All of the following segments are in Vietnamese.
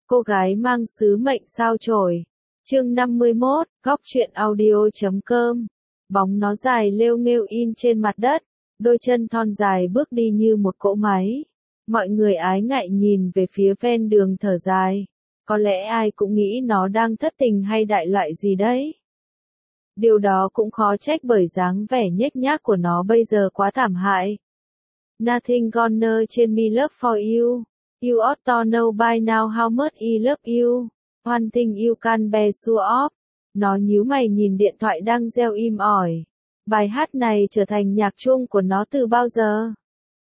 Cô gái mang sứ mệnh sao chổi. Chương 51, góc truyện audio.com. Bóng nó dài lêu nghêu in trên mặt đất, đôi chân thon dài bước đi như một cỗ máy. Mọi người ái ngại nhìn về phía ven đường thở dài. Có lẽ ai cũng nghĩ nó đang thất tình hay đại loại gì đấy. Điều đó cũng khó trách bởi dáng vẻ nhếch nhác của nó bây giờ quá thảm hại. Nothing gonna trên Me Love For You. You ought to know by now how much I love you. One thing you can be sure of. Nó nhíu mày nhìn điện thoại đang reo im ỏi. Bài hát này trở thành nhạc chuông của nó từ bao giờ?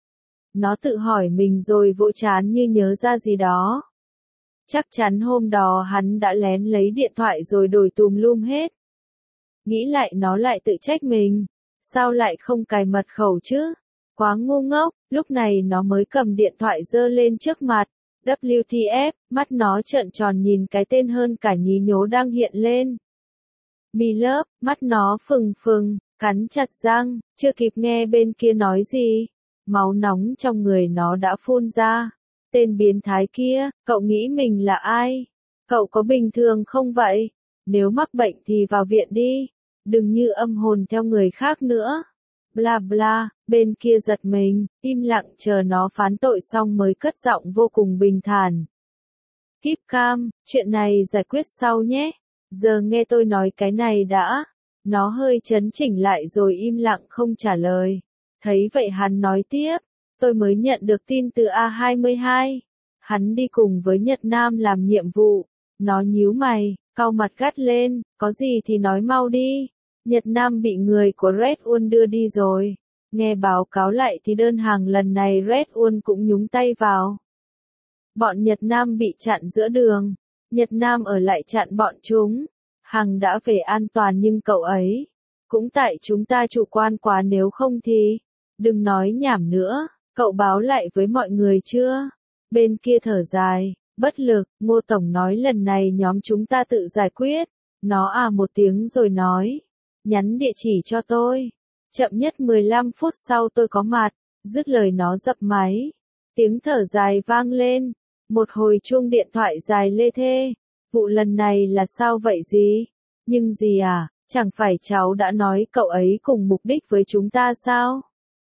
Nó tự hỏi mình rồi vỗ trán như nhớ ra gì đó. Chắc chắn hôm đó hắn đã lén lấy điện thoại rồi đổi tùm lum hết. Nghĩ lại nó lại tự trách mình. Sao lại không cài mật khẩu chứ? Quá ngu ngốc, lúc này nó mới cầm điện thoại giơ lên trước mặt. WTF, mắt nó trợn tròn nhìn cái tên hơn cả nhí nhố đang hiện lên. Me Love, mắt nó phừng phừng, cắn chặt răng, chưa kịp nghe bên kia nói gì. Máu nóng trong người nó đã phun ra. Tên biến thái kia, cậu nghĩ mình là ai? Cậu có bình thường không vậy? Nếu mắc bệnh thì vào viện đi. Đừng như âm hồn theo người khác nữa. Bla bla, bên kia giật mình, im lặng chờ nó phán tội xong mới cất giọng vô cùng bình thản. Keep calm, chuyện này giải quyết sau nhé. Giờ nghe tôi nói cái này đã. Nó hơi chấn chỉnh lại rồi im lặng không trả lời. Thấy vậy hắn nói tiếp, tôi mới nhận được tin từ A22. Hắn đi cùng với Nhật Nam làm nhiệm vụ. Nó nhíu mày, cau mặt gắt lên, có gì thì nói mau đi. Nhật Nam bị người của Red One đưa đi rồi. Nghe báo cáo lại thì đơn hàng lần này Red One cũng nhúng tay vào. Bọn Nhật Nam bị chặn giữa đường. Nhật Nam ở lại chặn bọn chúng. Hàng đã về an toàn nhưng cậu ấy. Cũng tại chúng ta chủ quan quá nếu không thì. Đừng nói nhảm nữa, cậu báo lại với mọi người chưa? Bên kia thở dài, bất lực, Ngô Tổng nói lần này nhóm chúng ta tự giải quyết. Nó một tiếng rồi nói. Nhắn địa chỉ cho tôi. Chậm nhất 15 phút sau tôi có mặt. Dứt lời nó dập máy. Tiếng thở dài vang lên. Một hồi chuông điện thoại dài lê thê. Vụ lần này là sao vậy gì? Nhưng gì à, chẳng phải cháu đã nói cậu ấy cùng mục đích với chúng ta sao?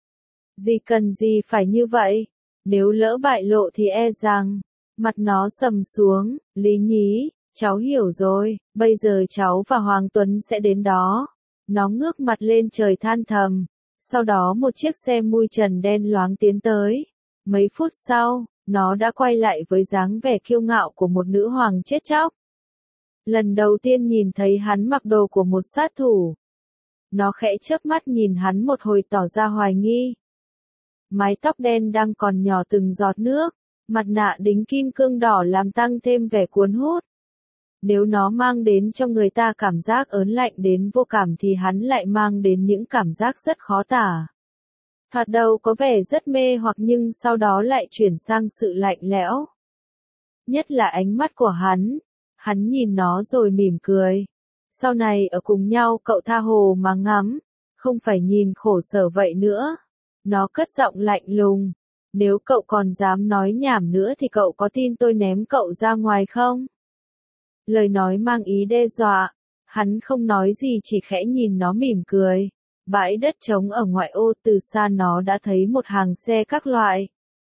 Gì cần gì phải như vậy? Nếu lỡ bại lộ thì e rằng. Mặt nó sầm xuống, Lý nhí, cháu hiểu rồi, bây giờ cháu và Hoàng Tuấn sẽ đến đó. Nó ngước mặt lên trời than thầm. Sau đó một chiếc xe mui trần đen loáng tiến tới. Mấy phút sau, nó đã quay lại với dáng vẻ kiêu ngạo của một nữ hoàng chết chóc. Lần đầu tiên nhìn thấy hắn mặc đồ của một sát thủ. Nó khẽ chớp mắt nhìn hắn một hồi tỏ ra hoài nghi. Mái tóc đen đang còn nhỏ từng giọt nước. Mặt nạ đính kim cương đỏ làm tăng thêm vẻ cuốn hút. Nếu nó mang đến cho người ta cảm giác ớn lạnh đến vô cảm thì hắn lại mang đến những cảm giác rất khó tả. Thoạt đầu có vẻ rất mê hoặc nhưng sau đó lại chuyển sang sự lạnh lẽo. Nhất là ánh mắt của hắn. Hắn nhìn nó rồi mỉm cười. Sau này ở cùng nhau cậu tha hồ mà ngắm. Không phải nhìn khổ sở vậy nữa. Nó cất giọng lạnh lùng. Nếu cậu còn dám nói nhảm nữa thì cậu có tin tôi ném cậu ra ngoài không? Lời nói mang ý đe dọa. Hắn không nói gì chỉ khẽ nhìn nó mỉm cười. Bãi đất trống ở ngoại ô từ xa nó đã thấy một hàng xe các loại.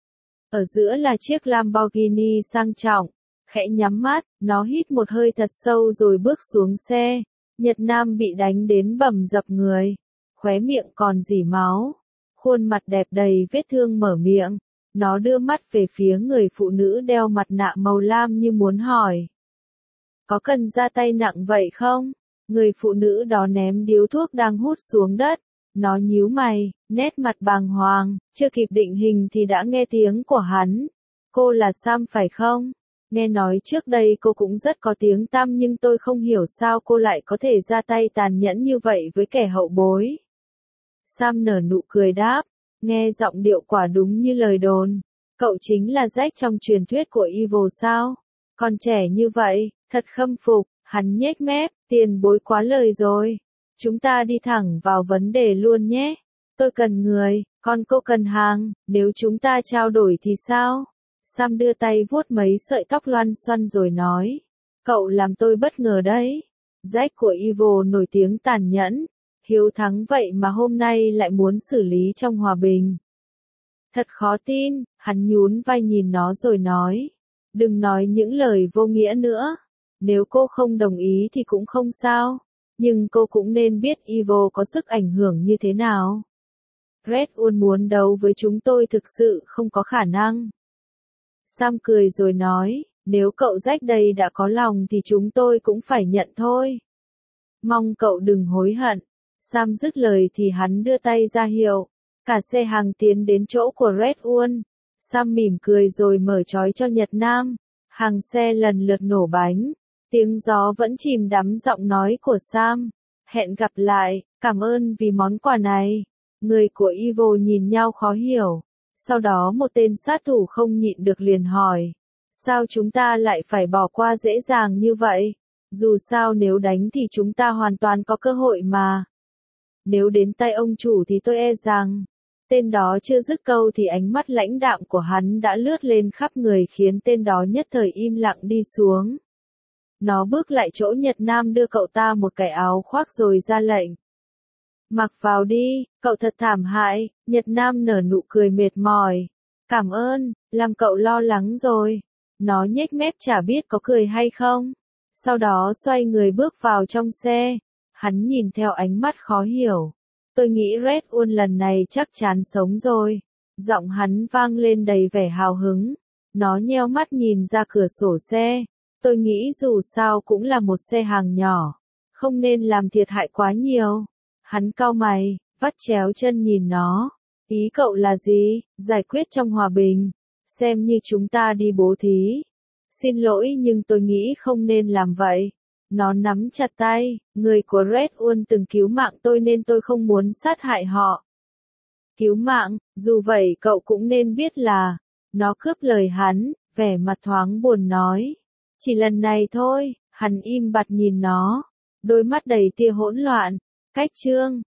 Ở giữa là chiếc Lamborghini sang trọng. Khẽ nhắm mắt, nó hít một hơi thật sâu rồi bước xuống xe. Nhật Nam bị đánh đến bầm dập người. Khóe miệng còn rỉ máu. Khuôn mặt đẹp đầy vết thương mở miệng. Nó đưa mắt về phía người phụ nữ đeo mặt nạ màu lam như muốn hỏi. Có cần ra tay nặng vậy không? Người phụ nữ đó ném điếu thuốc đang hút xuống đất. Nó nhíu mày, nét mặt bàng hoàng, chưa kịp định hình thì đã nghe tiếng của hắn. Cô là Sam phải không? Nghe nói trước đây cô cũng rất có tiếng tăm nhưng tôi không hiểu sao cô lại có thể ra tay tàn nhẫn như vậy với kẻ hậu bối. Sam nở nụ cười đáp, nghe giọng điệu quả đúng như lời đồn. Cậu chính là Jack trong truyền thuyết của Evil sao? Còn trẻ như vậy, thật khâm phục, hắn nhếch mép, tiền bối quá lời rồi. Chúng ta đi thẳng vào vấn đề luôn nhé. Tôi cần người, còn cô cần hàng, nếu chúng ta trao đổi thì sao? Sam đưa tay vuốt mấy sợi tóc loăn xoăn rồi nói. Cậu làm tôi bất ngờ đấy. Jack của Evil nổi tiếng tàn nhẫn, hiếu thắng vậy mà hôm nay lại muốn xử lý trong hòa bình. Thật khó tin, hắn nhún vai nhìn nó rồi nói. Đừng nói những lời vô nghĩa nữa. Nếu cô không đồng ý thì cũng không sao. Nhưng cô cũng nên biết Evil có sức ảnh hưởng như thế nào. Red One muốn đấu với chúng tôi thực sự không có khả năng. Sam cười rồi nói, nếu cậu Jack đây đã có lòng thì chúng tôi cũng phải nhận thôi. Mong cậu đừng hối hận. Sam dứt lời thì hắn đưa tay ra hiệu. Cả xe hàng tiến đến chỗ của Red One. Sam mỉm cười rồi mở trói cho Nhật Nam. Hàng xe lần lượt nổ bánh. Tiếng gió vẫn chìm đắm giọng nói của Sam. Hẹn gặp lại, cảm ơn vì món quà này. Người của Evil nhìn nhau khó hiểu. Sau đó một tên sát thủ không nhịn được liền hỏi. Sao chúng ta lại phải bỏ qua dễ dàng như vậy? Dù sao nếu đánh thì chúng ta hoàn toàn có cơ hội mà. Nếu đến tay ông chủ thì tôi e rằng. Tên đó chưa dứt câu thì ánh mắt lãnh đạm của hắn đã lướt lên khắp người khiến tên đó nhất thời im lặng đi xuống. Nó bước lại chỗ Nhật Nam đưa cậu ta một cái áo khoác rồi ra lệnh. Mặc vào đi, cậu thật thảm hại. Nhật Nam nở nụ cười mệt mỏi. Cảm ơn, làm cậu lo lắng rồi. Nó nhếch mép chả biết có cười hay không. Sau đó xoay người bước vào trong xe. Hắn nhìn theo ánh mắt khó hiểu. Tôi nghĩ Red One lần này chắc chắn sống rồi. Giọng hắn vang lên đầy vẻ hào hứng. Nó nheo mắt nhìn ra cửa sổ xe. Tôi nghĩ dù sao cũng là một xe hàng nhỏ. Không nên làm thiệt hại quá nhiều. Hắn cau mày, vắt chéo chân nhìn nó. Ý cậu là gì? Giải quyết trong hòa bình. Xem như chúng ta đi bố thí. Xin lỗi nhưng tôi nghĩ không nên làm vậy. Nó nắm chặt tay, người của Red One từng cứu mạng tôi nên tôi không muốn sát hại họ. Cứu mạng, dù vậy cậu cũng nên biết là. Nó cướp lời hắn, vẻ mặt thoáng buồn nói. Chỉ lần này thôi, hắn im bặt nhìn nó. Đôi mắt đầy tia hỗn loạn. Cách chương